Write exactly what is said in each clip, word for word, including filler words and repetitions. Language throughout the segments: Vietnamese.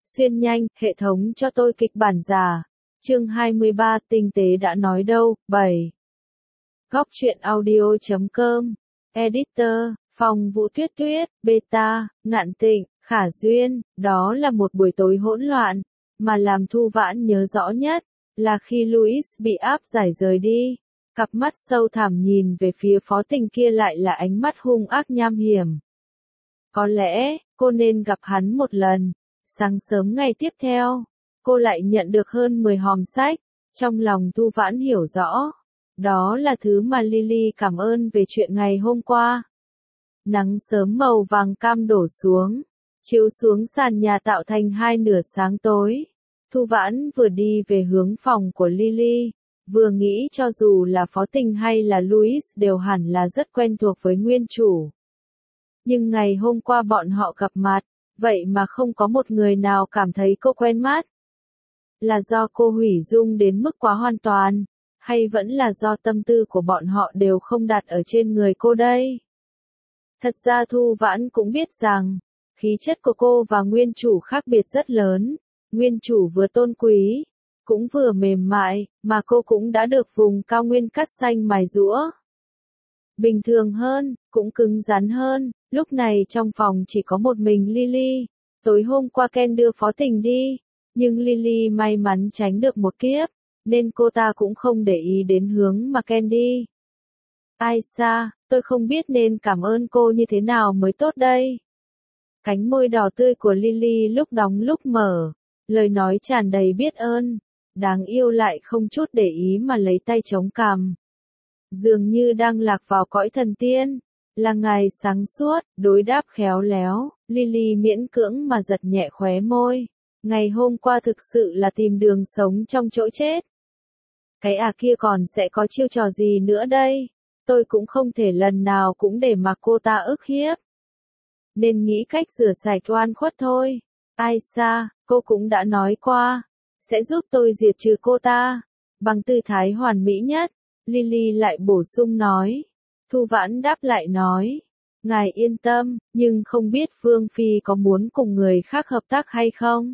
Xuyên nhanh, hệ thống cho tôi kịch bản giả. Chương hai mươi ba tinh tế đã nói đâu, bảy. Góc truyện audio chấm com, Editor, Phong Vũ Tuyết Tuyết, Beta, Ngạn Tịnh, Khả Duyên, đó là một buổi tối hỗn loạn, mà làm Thu Vãn nhớ rõ nhất, là khi Louis bị áp giải rời đi. Cặp mắt sâu thẳm nhìn về phía Phó Tình kia lại là ánh mắt hung ác nham hiểm. Có lẽ, cô nên gặp hắn một lần. Sáng sớm ngày tiếp theo, cô lại nhận được hơn mười hòm sách. Trong lòng Thu Vãn hiểu rõ, đó là thứ mà Lily cảm ơn về chuyện ngày hôm qua. Nắng sớm màu vàng cam đổ xuống, chiếu xuống sàn nhà tạo thành hai nửa sáng tối. Thu Vãn vừa đi về hướng phòng của Lily, vừa nghĩ cho dù là Phó Tình hay là Louis đều hẳn là rất quen thuộc với nguyên chủ. Nhưng ngày hôm qua bọn họ gặp mặt, vậy mà không có một người nào cảm thấy cô quen mắt. Là do cô hủy dung đến mức quá hoàn toàn, hay vẫn là do tâm tư của bọn họ đều không đặt ở trên người cô đây? Thật ra Thu Vãn cũng biết rằng, khí chất của cô và nguyên chủ khác biệt rất lớn. Nguyên chủ vừa tôn quý, cũng vừa mềm mại, mà cô cũng đã được vùng cao nguyên cắt xanh mài giũa. Bình thường hơn, cũng cứng rắn hơn. Lúc này trong phòng chỉ có một mình Lily. Tối hôm qua Ken đưa Phó Tình đi, nhưng Lily may mắn tránh được một kiếp, nên cô ta cũng không để ý đến hướng mà Ken đi. Aisha, tôi không biết nên cảm ơn cô như thế nào mới tốt đây. Cánh môi đỏ tươi của Lily lúc đóng lúc mở, lời nói tràn đầy biết ơn, đáng yêu lại không chút để ý mà lấy tay chống cằm. Dường như đang lạc vào cõi thần tiên. Là ngày sáng suốt, đối đáp khéo léo, Lily miễn cưỡng mà giật nhẹ khóe môi. Ngày hôm qua thực sự là tìm đường sống trong chỗ chết. Cái à kia còn sẽ có chiêu trò gì nữa đây? Tôi cũng không thể lần nào cũng để mặc cô ta ức hiếp. Nên nghĩ cách rửa sạch oan khuất thôi. Aisha, cô cũng đã nói qua, sẽ giúp tôi diệt trừ cô ta. Bằng tư thái hoàn mỹ nhất, Lily lại bổ sung nói. Thu Vãn đáp lại nói, ngài yên tâm, nhưng không biết Vương Phi có muốn cùng người khác hợp tác hay không?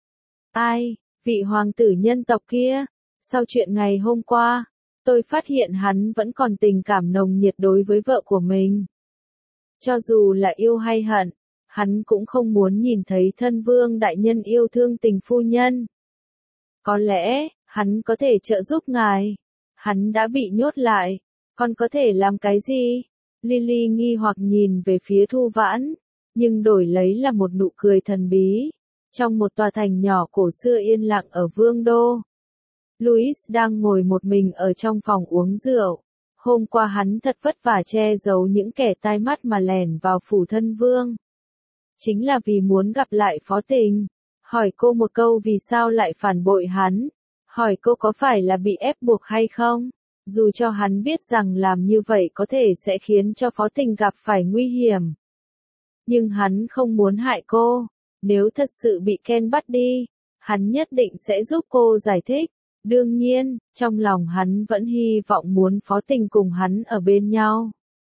Ai, vị hoàng tử nhân tộc kia? Sau chuyện ngày hôm qua, tôi phát hiện hắn vẫn còn tình cảm nồng nhiệt đối với vợ của mình. Cho dù là yêu hay hận, hắn cũng không muốn nhìn thấy thân vương đại nhân yêu thương tình phu nhân. Có lẽ, hắn có thể trợ giúp ngài. Hắn đã bị nhốt lại. Con có thể làm cái gì? Lily nghi hoặc nhìn về phía Thu Vãn, nhưng đổi lấy là một nụ cười thần bí. Trong một tòa thành nhỏ cổ xưa yên lặng ở Vương Đô, Louis đang ngồi một mình ở trong phòng uống rượu. Hôm qua hắn thật vất vả che giấu những kẻ tai mắt mà lẻn vào phủ thân vương. Chính là vì muốn gặp lại Phó Tình, hỏi cô một câu vì sao lại phản bội hắn, hỏi cô có phải là bị ép buộc hay không. Dù cho hắn biết rằng làm như vậy có thể sẽ khiến cho Phó Tình gặp phải nguy hiểm. Nhưng hắn không muốn hại cô. Nếu thật sự bị Ken bắt đi, hắn nhất định sẽ giúp cô giải thích. Đương nhiên, trong lòng hắn vẫn hy vọng muốn Phó Tình cùng hắn ở bên nhau.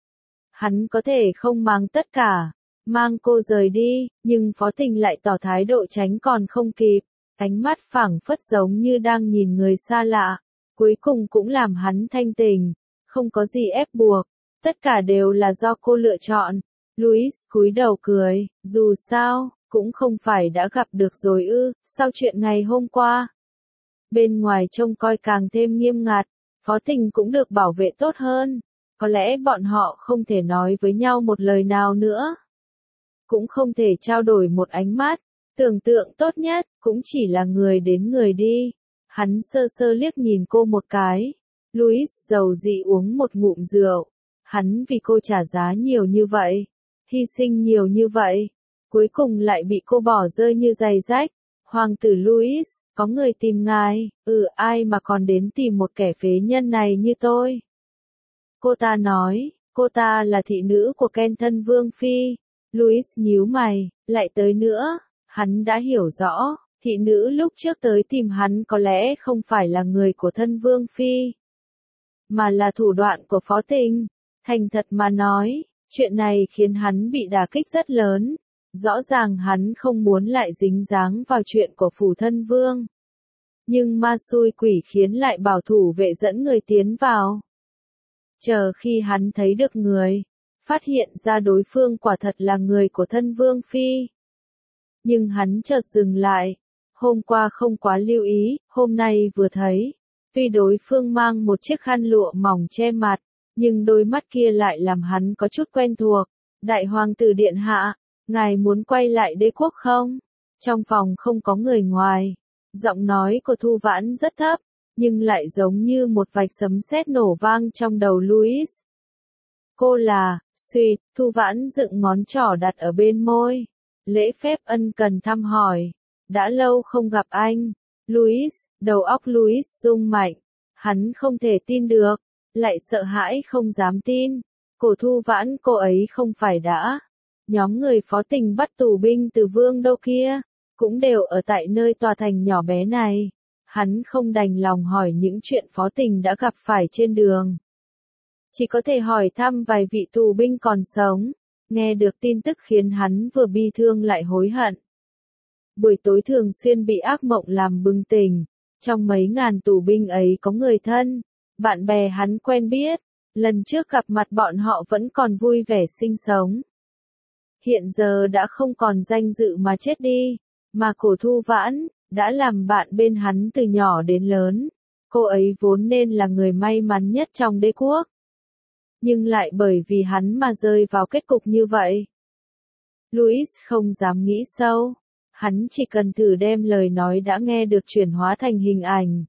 Hắn có thể không mang tất cả, mang cô rời đi, nhưng Phó Tình lại tỏ thái độ tránh còn không kịp. Ánh mắt phảng phất giống như đang nhìn người xa lạ. Cuối cùng cũng làm hắn thanh tình, không có gì ép buộc, tất cả đều là do cô lựa chọn. Louis cúi đầu cười, dù sao, cũng không phải đã gặp được rồi ư, sau chuyện ngày hôm qua. Bên ngoài trông coi càng thêm nghiêm ngặt, Phó Tình cũng được bảo vệ tốt hơn, có lẽ bọn họ không thể nói với nhau một lời nào nữa. Cũng không thể trao đổi một ánh mắt, tưởng tượng tốt nhất, cũng chỉ là người đến người đi. Hắn sơ sơ liếc nhìn cô một cái. Louis dầu dĩ uống một ngụm rượu. Hắn vì cô trả giá nhiều như vậy, hy sinh nhiều như vậy, cuối cùng lại bị cô bỏ rơi như giày rách. Hoàng tử Louis, có người tìm ngài. Ừ, ai mà còn đến tìm một kẻ phế nhân này như tôi? Cô ta nói, cô ta là thị nữ của Ken thân Vương Phi. Louis nhíu mày, lại tới nữa. Hắn đã hiểu rõ. Thị nữ lúc trước tới tìm hắn có lẽ không phải là người của thân Vương Phi, mà là thủ đoạn của Phó Tình. Thành thật mà nói, chuyện này khiến hắn bị đả kích rất lớn. Rõ ràng hắn không muốn lại dính dáng vào chuyện của phủ thân vương. Nhưng ma xui quỷ khiến lại bảo thủ vệ dẫn người tiến vào. Chờ khi hắn thấy được người, phát hiện ra đối phương quả thật là người của thân vương phi. Nhưng hắn chợt dừng lại, hôm qua không quá lưu ý, hôm nay vừa thấy. Tuy đối phương mang một chiếc khăn lụa mỏng che mặt, nhưng đôi mắt kia lại làm hắn có chút quen thuộc. Đại hoàng tử điện hạ, ngài muốn quay lại đế quốc không? Trong phòng không có người ngoài. Giọng nói của Thu Vãn rất thấp, nhưng lại giống như một vạch sấm sét nổ vang trong đầu Louis. Cô là, suýt, Thu Vãn dựng ngón trỏ đặt ở bên môi. Lễ phép ân cần thăm hỏi. Đã lâu không gặp anh. Louis, đầu óc Louis rung mạnh. Hắn không thể tin được, lại sợ hãi không dám tin. Cổ Thu Vãn cô ấy không phải đã. Nhóm người phó tình bắt tù binh từ vương đâu kia, cũng đều ở tại nơi tòa thành nhỏ bé này. Hắn không đành lòng hỏi những chuyện phó tình đã gặp phải trên đường. Chỉ có thể hỏi thăm vài vị tù binh còn sống. Nghe được tin tức khiến hắn vừa bi thương lại hối hận. Buổi tối thường xuyên bị ác mộng làm bừng tỉnh. Trong mấy ngàn tù binh ấy có người thân, bạn bè hắn quen biết. Lần trước gặp mặt bọn họ vẫn còn vui vẻ sinh sống. Hiện giờ đã không còn danh dự mà chết đi. Mà Cổ Thu Vãn đã làm bạn bên hắn từ nhỏ đến lớn. Cô ấy vốn nên là người may mắn nhất trong đế quốc. Nhưng lại bởi vì hắn mà rơi vào kết cục như vậy. Louis không dám nghĩ sâu. Hắn chỉ cần thử đem lời nói đã nghe được chuyển hóa thành hình ảnh.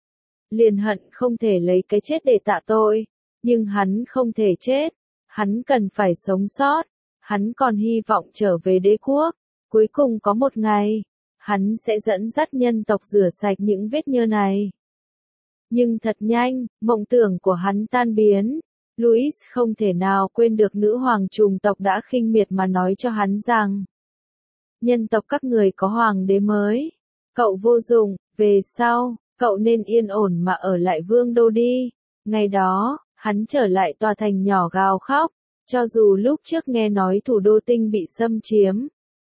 Liền hận không thể lấy cái chết để tạ tội. Nhưng hắn không thể chết. Hắn cần phải sống sót. Hắn còn hy vọng trở về đế quốc. Cuối cùng có một ngày, hắn sẽ dẫn dắt nhân tộc rửa sạch những vết nhơ này. Nhưng thật nhanh, mộng tưởng của hắn tan biến. Louis không thể nào quên được nữ hoàng trùng tộc đã khinh miệt mà nói cho hắn rằng nhân tộc các người có hoàng đế mới. Cậu vô dụng, về sau, cậu nên yên ổn mà ở lại vương đô đi. Ngày đó, hắn trở lại tòa thành nhỏ gào khóc, cho dù lúc trước nghe nói thủ đô tinh bị xâm chiếm,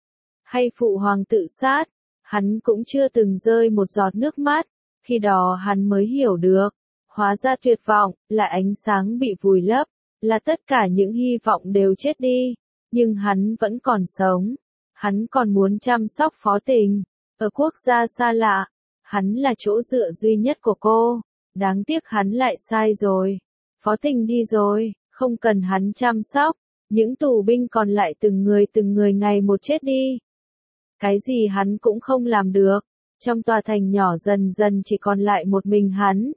hay phụ hoàng tự sát, hắn cũng chưa từng rơi một giọt nước mắt. Khi đó hắn mới hiểu được, hóa ra tuyệt vọng, là ánh sáng bị vùi lấp, là tất cả những hy vọng đều chết đi. Nhưng hắn vẫn còn sống. Hắn còn muốn chăm sóc phó tình. Ở quốc gia xa lạ, hắn là chỗ dựa duy nhất của cô. Đáng tiếc hắn lại sai rồi. Phó tình đi rồi, không cần hắn chăm sóc. Những tù binh còn lại từng người từng người ngày một chết đi. Cái gì hắn cũng không làm được. Trong tòa thành nhỏ dần dần chỉ còn lại một mình hắn.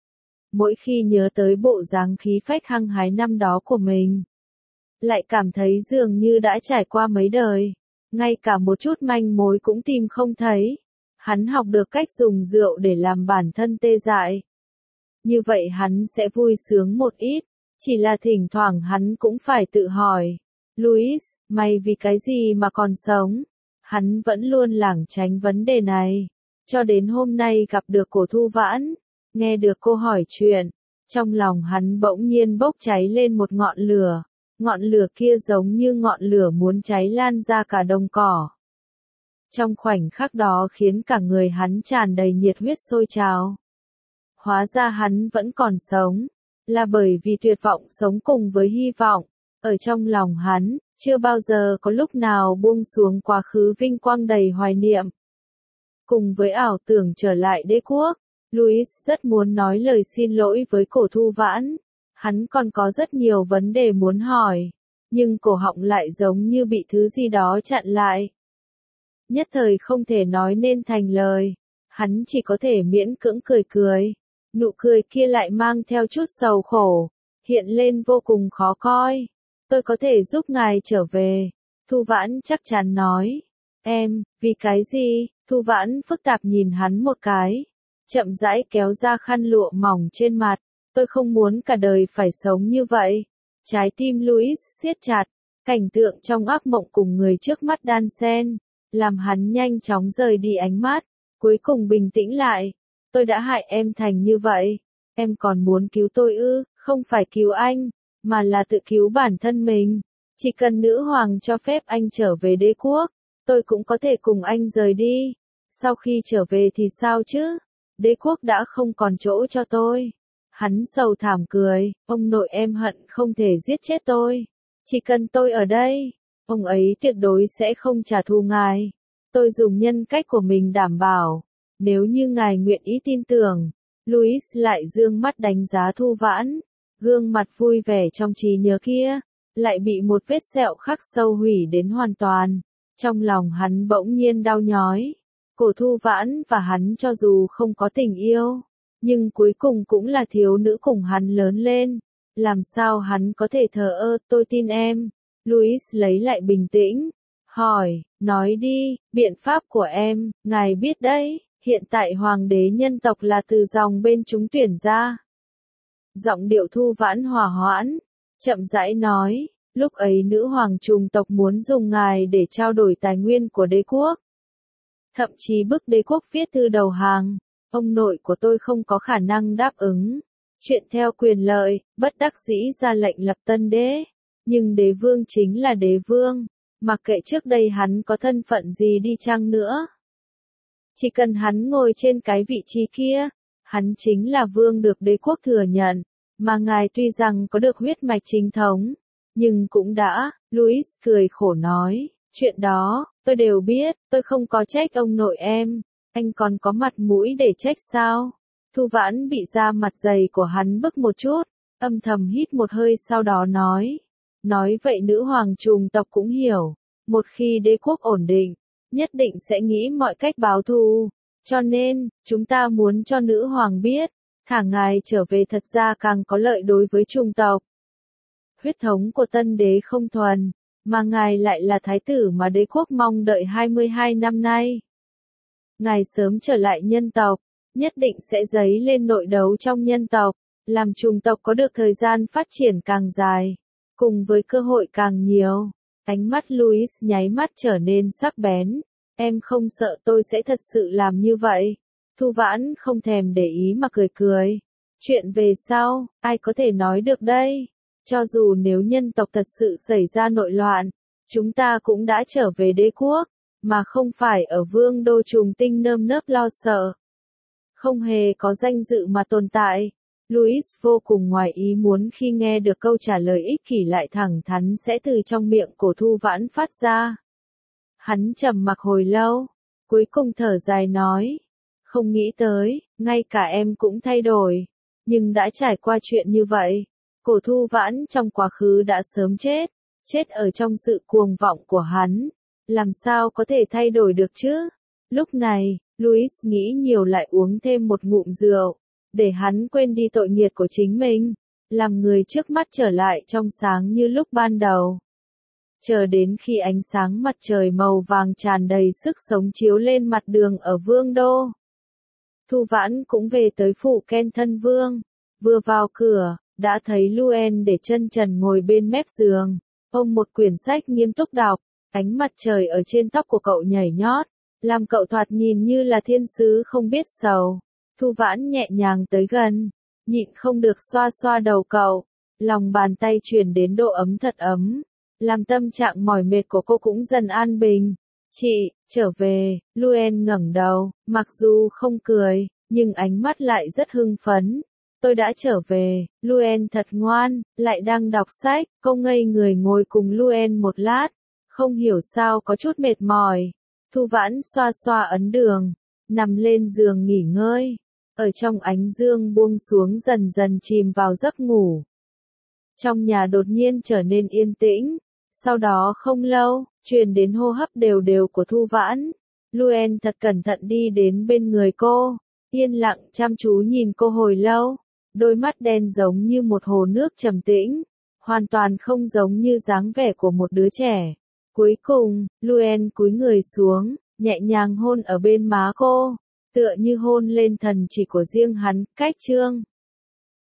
Mỗi khi nhớ tới bộ dáng khí phách hăng hái năm đó của mình, lại cảm thấy dường như đã trải qua mấy đời. Ngay cả một chút manh mối cũng tìm không thấy. Hắn học được cách dùng rượu để làm bản thân tê dại. Như vậy hắn sẽ vui sướng một ít. Chỉ là thỉnh thoảng hắn cũng phải tự hỏi. Louis, mày vì cái gì mà còn sống? Hắn vẫn luôn lảng tránh vấn đề này. Cho đến hôm nay gặp được Cổ Thu Vãn. Nghe được cô hỏi chuyện. Trong lòng hắn bỗng nhiên bốc cháy lên một ngọn lửa. Ngọn lửa kia giống như ngọn lửa muốn cháy lan ra cả đồng cỏ. Trong khoảnh khắc đó khiến cả người hắn tràn đầy nhiệt huyết sôi trào. Hóa ra hắn vẫn còn sống, là bởi vì tuyệt vọng sống cùng với hy vọng. Ở trong lòng hắn, chưa bao giờ có lúc nào buông xuống quá khứ vinh quang đầy hoài niệm. Cùng với ảo tưởng trở lại đế quốc, Louis rất muốn nói lời xin lỗi với Cổ Thu Vãn. Hắn còn có rất nhiều vấn đề muốn hỏi, nhưng cổ họng lại giống như bị thứ gì đó chặn lại. Nhất thời không thể nói nên thành lời, hắn chỉ có thể miễn cưỡng cười cười. Nụ cười kia lại mang theo chút sầu khổ, hiện lên vô cùng khó coi. Tôi có thể giúp ngài trở về, Thu Vãn chắc chắn nói. Em, vì cái gì? Thu Vãn phức tạp nhìn hắn một cái, chậm rãi kéo ra khăn lụa mỏng trên mặt. Tôi không muốn cả đời phải sống như vậy. Trái tim Louis siết chặt, cảnh tượng trong ác mộng cùng người trước mắt đan xen, làm hắn nhanh chóng rời đi ánh mắt, cuối cùng bình tĩnh lại. Tôi đã hại em thành như vậy, em còn muốn cứu tôi ư? Không phải cứu anh, mà là tự cứu bản thân mình. Chỉ cần nữ hoàng cho phép anh trở về đế quốc, tôi cũng có thể cùng anh rời đi. Sau khi trở về thì sao chứ? Đế quốc đã không còn chỗ cho tôi. Hắn sầu thảm cười, ông nội em hận không thể giết chết tôi. Chỉ cần tôi ở đây, ông ấy tuyệt đối sẽ không trả thù ngài. Tôi dùng nhân cách của mình đảm bảo, nếu như ngài nguyện ý tin tưởng. Louis lại dương mắt đánh giá Thu Vãn, gương mặt vui vẻ trong trí nhớ kia, lại bị một vết sẹo khắc sâu hủy đến hoàn toàn. Trong lòng hắn bỗng nhiên đau nhói. Cổ Thu Vãn và hắn cho dù không có tình yêu, nhưng cuối cùng cũng là thiếu nữ cùng hắn lớn lên. Làm sao hắn có thể thờ ơ, tôi tin em. Louis lấy lại bình tĩnh, hỏi, nói đi, biện pháp của em, ngài biết đấy, hiện tại hoàng đế nhân tộc là từ dòng bên chúng tuyển ra. Giọng điệu Thu Vãn hòa hoãn, chậm rãi nói, lúc ấy nữ hoàng trùng tộc muốn dùng ngài để trao đổi tài nguyên của đế quốc. Thậm chí bức đế quốc viết thư đầu hàng, ông nội của tôi không có khả năng đáp ứng. Chuyện theo quyền lợi, bất đắc dĩ ra lệnh lập tân đế. Nhưng đế vương chính là đế vương, mặc kệ trước đây hắn có thân phận gì đi chăng nữa. Chỉ cần hắn ngồi trên cái vị trí kia, hắn chính là vương được đế quốc thừa nhận, mà ngài tuy rằng có được huyết mạch chính thống, nhưng cũng đã, Louis cười khổ nói, chuyện đó, tôi đều biết, tôi không có trách ông nội em, anh còn có mặt mũi để trách sao? Thu Vãn bị da mặt dày của hắn bức một chút, âm thầm hít một hơi sau đó nói. Nói vậy nữ hoàng trùng tộc cũng hiểu, một khi đế quốc ổn định, nhất định sẽ nghĩ mọi cách báo thù. Cho nên, chúng ta muốn cho nữ hoàng biết, thả ngài trở về thật ra càng có lợi đối với trùng tộc. Huyết thống của tân đế không thuần, mà ngài lại là thái tử mà đế quốc mong đợi hai mươi hai năm nay. Ngài sớm trở lại nhân tộc, nhất định sẽ dấy lên nội đấu trong nhân tộc, làm trùng tộc có được thời gian phát triển càng dài, cùng với cơ hội càng nhiều. Ánh mắt Louis nháy mắt trở nên sắc bén. Em không sợ tôi sẽ thật sự làm như vậy. Thu Vãn không thèm để ý mà cười cười. Chuyện về sau, ai có thể nói được đây? Cho dù nếu nhân tộc thật sự xảy ra nội loạn, chúng ta cũng đã trở về đế quốc, mà không phải ở vương đô trùng tinh nơm nớp lo sợ. Không hề có danh dự mà tồn tại. Louis vô cùng ngoài ý muốn khi nghe được câu trả lời ích kỷ lại thẳng thắn sẽ từ trong miệng của Thu Vãn phát ra. Hắn trầm mặc hồi lâu, cuối cùng thở dài nói, không nghĩ tới, ngay cả em cũng thay đổi, nhưng đã trải qua chuyện như vậy. Cổ Thu Vãn trong quá khứ đã sớm chết, chết ở trong sự cuồng vọng của hắn, làm sao có thể thay đổi được chứ? Lúc này, Louis nghĩ nhiều lại uống thêm một ngụm rượu, để hắn quên đi tội nghiệp của chính mình, làm người trước mắt trở lại trong sáng như lúc ban đầu. Chờ đến khi ánh sáng mặt trời màu vàng tràn đầy sức sống chiếu lên mặt đường ở Vương Đô. Thu Vãn cũng về tới phủ Ken thân vương, vừa vào cửa, đã thấy Luen để chân trần ngồi bên mép giường, ôm một quyển sách nghiêm túc đọc, ánh mặt trời ở trên tóc của cậu nhảy nhót, làm cậu thoạt nhìn như là thiên sứ không biết sầu. Thu Vãn nhẹ nhàng tới gần, nhịn không được xoa xoa đầu cậu, lòng bàn tay truyền đến độ ấm thật ấm, làm tâm trạng mỏi mệt của cô cũng dần an bình. Chị, trở về, Luen ngẩng đầu, mặc dù không cười, nhưng ánh mắt lại rất hưng phấn. Tôi đã trở về, Luen thật ngoan, lại đang đọc sách, cô ngây người ngồi cùng Luen một lát, không hiểu sao có chút mệt mỏi. Thu Vãn xoa xoa ấn đường, nằm lên giường nghỉ ngơi, ở trong ánh dương buông xuống dần dần chìm vào giấc ngủ. Trong nhà đột nhiên trở nên yên tĩnh, sau đó không lâu, truyền đến hô hấp đều đều của Thu Vãn. Luen thật cẩn thận đi đến bên người cô, yên lặng chăm chú nhìn cô hồi lâu, đôi mắt đen giống như một hồ nước trầm tĩnh, hoàn toàn không giống như dáng vẻ của một đứa trẻ. Cuối cùng, Luen cúi người xuống, nhẹ nhàng hôn ở bên má cô, tựa như hôn lên thần chỉ của riêng hắn. Cách chương